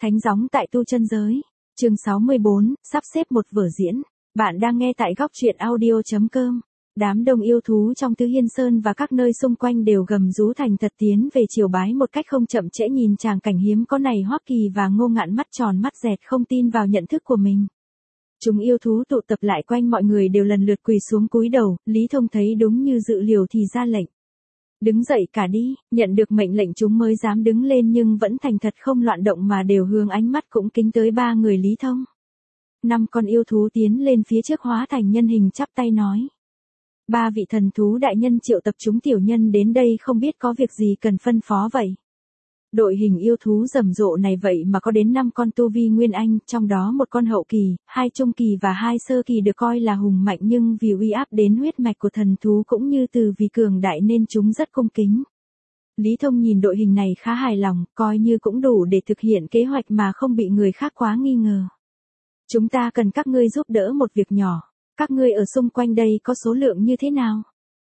Thánh gióng tại tu chân giới. Chương 64, sắp xếp một vở diễn. Bạn đang nghe tại góc truyện audio.com. Đám đông yêu thú trong Tứ Hiên Sơn và các nơi xung quanh đều gầm rú thành thật tiến về triều bái một cách không chậm trễ, nhìn tràng cảnh hiếm có này. Hoắc Kỳ và Ngô Ngạn mắt tròn mắt dẹt không tin vào nhận thức của mình. Chúng yêu thú tụ tập lại quanh mọi người đều lần lượt quỳ xuống cúi đầu. Lý Thông thấy đúng như dự liệu thì ra lệnh. Đứng dậy cả đi. Nhận được mệnh lệnh chúng mới dám đứng lên, nhưng vẫn thành thật không loạn động mà đều hướng ánh mắt cũng kính tới ba người Lý Thông. 5 con yêu thú tiến lên phía trước hóa thành nhân hình chắp tay nói: ba vị thần thú đại nhân triệu tập chúng tiểu nhân đến đây không biết có việc gì cần phân phó vậy. Đội hình yêu thú rầm rộ này vậy mà có đến 5 con tu vi nguyên anh, trong đó một con hậu kỳ, 2 trung kỳ và 2 sơ kỳ được coi là hùng mạnh, nhưng vì uy áp đến huyết mạch của thần thú cũng như từ vì cường đại nên chúng rất cung kính. Lý Thông nhìn đội hình này khá hài lòng, coi như cũng đủ để thực hiện kế hoạch mà không bị người khác quá nghi ngờ. Chúng ta cần các ngươi giúp đỡ một việc nhỏ. Các ngươi ở xung quanh đây có số lượng như thế nào?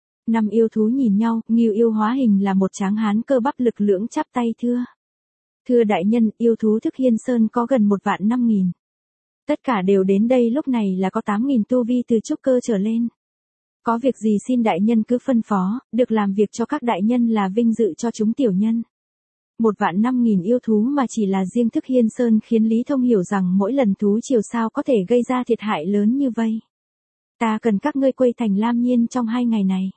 5 yêu thú nhìn nhau, Ngưu yêu hóa hình là một tráng hán cơ bắp lực lưỡng chắp tay thưa: thưa đại nhân, yêu thú Thức Hiên Sơn có gần 1.500.000. Tất cả đều đến đây lúc này là có 8.000 tu vi từ trúc cơ trở lên. Có việc gì xin đại nhân cứ phân phó, được làm việc cho các đại nhân là vinh dự cho chúng tiểu nhân. 1.500.000 yêu thú mà chỉ là riêng Thức Hiên Sơn khiến Lý Thông hiểu rằng mỗi lần thú triều sao có thể gây ra thiệt hại lớn như vậy. Ta cần các ngươi quây thành Lam Nhiên trong 2 ngày này.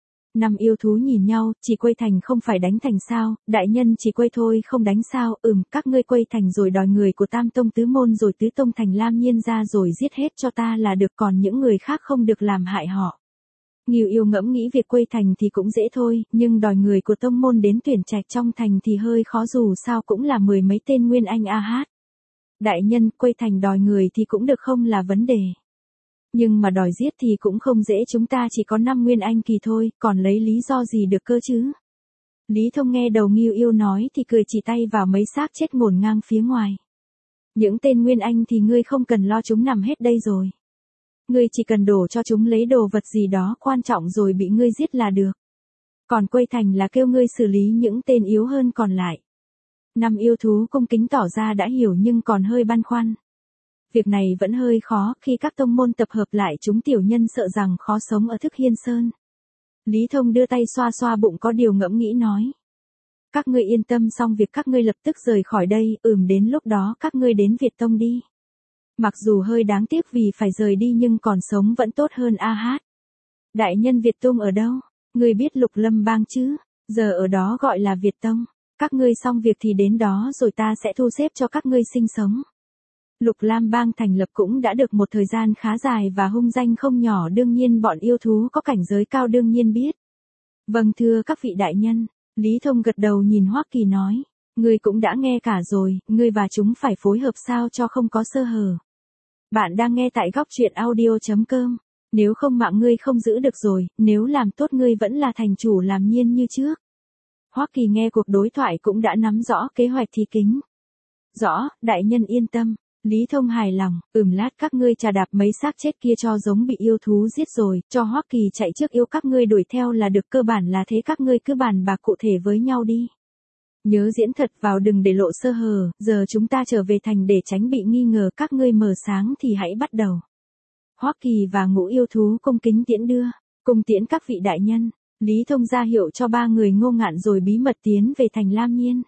5 yêu thú nhìn nhau, chỉ quây thành không phải đánh thành sao? Đại nhân chỉ quây thôi không đánh sao? Các ngươi quây thành rồi đòi người của Tam Tông Tứ Môn rồi Tứ Tông thành Lam Nhiên ra rồi giết hết cho ta là được, còn những người khác không được làm hại họ. Ngưu yêu ngẫm nghĩ việc quây thành thì cũng dễ thôi, nhưng đòi người của tông môn đến tuyển trạch trong thành thì hơi khó, dù sao cũng là 10 mấy tên nguyên anh a hát. Đại nhân, quây thành đòi người thì cũng được không là vấn đề. Nhưng mà đòi giết thì cũng không dễ, chúng ta chỉ có 5 nguyên anh kỳ thôi, còn lấy lý do gì được cơ chứ? Lý Thông nghe đầu Ngưu yêu nói thì cười chỉ tay vào mấy xác chết ngổn ngang phía ngoài. Những tên nguyên anh thì ngươi không cần lo, chúng nằm hết đây rồi. Ngươi chỉ cần đổ cho chúng lấy đồ vật gì đó quan trọng rồi bị ngươi giết là được. Còn quây thành là kêu ngươi xử lý những tên yếu hơn còn lại. 5 yêu thú cung kính tỏ ra đã hiểu nhưng còn hơi băn khoăn. Việc này vẫn hơi khó, khi các tông môn tập hợp lại chúng tiểu nhân sợ rằng khó sống ở Thức Hiên Sơn. Lý Thông đưa tay xoa xoa bụng có điều ngẫm nghĩ nói: các ngươi yên tâm, xong việc các ngươi lập tức rời khỏi đây, đến lúc đó các ngươi đến Việt Tông đi. Mặc dù hơi đáng tiếc vì phải rời đi nhưng còn sống vẫn tốt hơn a hát. Đại nhân, Việt Tông ở đâu? Ngươi biết Lục Lâm Bang chứ? Giờ ở đó gọi là Việt Tông. Các ngươi xong việc thì đến đó rồi ta sẽ thu xếp cho các ngươi sinh sống. Lục Lam Bang thành lập cũng đã được một thời gian khá dài và hung danh không nhỏ, đương nhiên bọn yêu thú có cảnh giới cao đương nhiên biết. Vâng thưa các vị đại nhân. Lý Thông gật đầu nhìn Hoắc Kỳ nói: ngươi cũng đã nghe cả rồi, ngươi và chúng phải phối hợp sao cho không có sơ hở. Bạn đang nghe tại góc truyện audio.com. Nếu không mạng ngươi không giữ được rồi, nếu làm tốt ngươi vẫn là thành chủ làm nhiên như trước. Hoắc Kỳ nghe cuộc đối thoại cũng đã nắm rõ kế hoạch thì kính: rõ, đại nhân yên tâm. Lý Thông hài lòng: lát các ngươi chà đạp mấy xác chết kia cho giống bị yêu thú giết rồi, cho Hoắc Kỳ chạy trước yêu các ngươi đuổi theo là được, cơ bản là thế, các ngươi cứ bàn bạc cụ thể với nhau đi. Nhớ diễn thật vào, đừng để lộ sơ hở, giờ chúng ta trở về thành để tránh bị nghi ngờ, các ngươi mở sáng thì hãy bắt đầu. Hoắc Kỳ và Ngũ yêu thú cung kính tiễn đưa: cung tiễn các vị đại nhân. Lý Thông ra hiệu cho 3 người Ngô Ngạn rồi bí mật tiến về thành Lam Nhiên.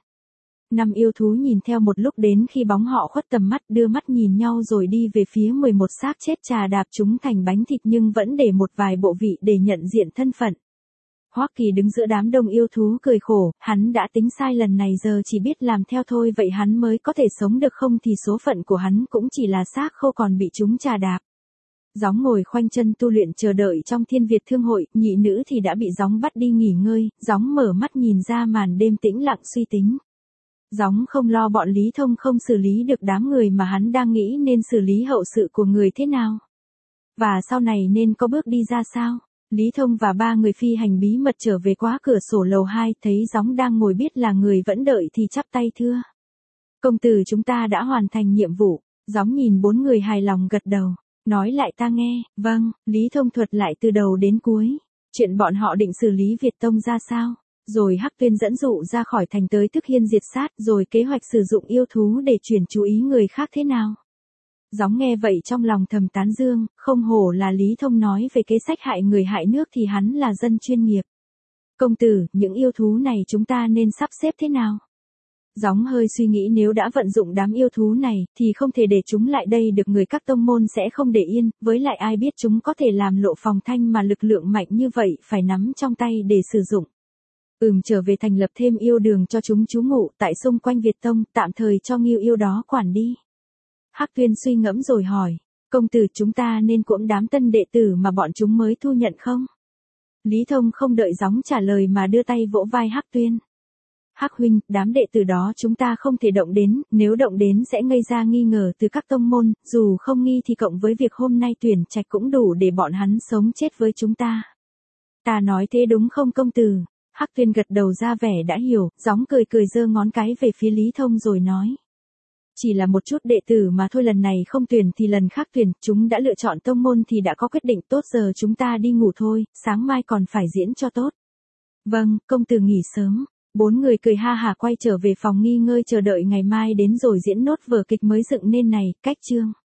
5 yêu thú nhìn theo một lúc, đến khi bóng họ khuất tầm mắt đưa mắt nhìn nhau rồi đi về phía 11 xác chết, trà đạp chúng thành bánh thịt nhưng vẫn để một vài bộ vị để nhận diện thân phận. Hoắc Kỳ đứng giữa đám đông yêu thú cười khổ, hắn đã tính sai lần này, giờ chỉ biết làm theo thôi, vậy hắn mới có thể sống được, không thì số phận của hắn cũng chỉ là xác khô còn bị chúng trà đạp. Gióng ngồi khoanh chân tu luyện chờ đợi trong Thiên Việt Thương hội, nhị nữ thì đã bị Gióng bắt đi nghỉ ngơi, Gióng mở mắt nhìn ra màn đêm tĩnh lặng suy tính. Gióng không lo bọn Lý Thông không xử lý được đám người mà hắn đang nghĩ nên xử lý hậu sự của người thế nào. Và sau này nên có bước đi ra sao. Lý Thông và 3 người phi hành bí mật trở về qua cửa sổ lầu 2, thấy Gióng đang ngồi biết là người vẫn đợi thì chắp tay thưa: công tử, chúng ta đã hoàn thành nhiệm vụ. Gióng nhìn 4 người hài lòng gật đầu, nói lại ta nghe. Vâng. Lý Thông thuật lại từ đầu đến cuối. Chuyện bọn họ định xử lý Việt Tông ra sao? Rồi Hắc Tuyên dẫn dụ ra khỏi thành tới Tức Hiên diệt sát, rồi kế hoạch sử dụng yêu thú để chuyển chú ý người khác thế nào. Gióng nghe vậy trong lòng thầm tán dương, không hổ là Lý Thông nói về kế sách hại người hại nước thì hắn là dân chuyên nghiệp. Công tử, những yêu thú này chúng ta nên sắp xếp thế nào? Gióng hơi suy nghĩ, nếu đã vận dụng đám yêu thú này, thì không thể để chúng lại đây được, người các tông môn sẽ không để yên, với lại ai biết chúng có thể làm lộ phòng thanh mà lực lượng mạnh như vậy phải nắm trong tay để sử dụng. Trở về thành lập thêm yêu đường cho chúng trú ngụ tại xung quanh Việt Tông, tạm thời cho Ngưu yêu đó quản đi. Hắc Tuyên suy ngẫm rồi hỏi, công tử chúng ta nên cuỗng đám tân đệ tử mà bọn chúng mới thu nhận không? Lý Thông không đợi Gióng trả lời mà đưa tay vỗ vai Hắc Tuyên. Hắc huynh, đám đệ tử đó chúng ta không thể động đến, nếu động đến sẽ gây ra nghi ngờ từ các tông môn, dù không nghi thì cộng với việc hôm nay tuyển trạch cũng đủ để bọn hắn sống chết với chúng ta. Ta nói thế đúng không công tử? Hắc Tuyên gật đầu ra vẻ đã hiểu, Gióng cười cười giơ ngón cái về phía Lý Thông rồi nói. Chỉ là một chút đệ tử mà thôi, lần này không tuyển thì lần khác tuyển, chúng đã lựa chọn tông môn thì đã có quyết định tốt, giờ chúng ta đi ngủ thôi, sáng mai còn phải diễn cho tốt. Vâng, công tử nghỉ sớm. Bốn người cười ha hả quay trở về phòng nghỉ ngơi chờ đợi ngày mai đến rồi diễn nốt vở kịch mới dựng nên này, cách chương.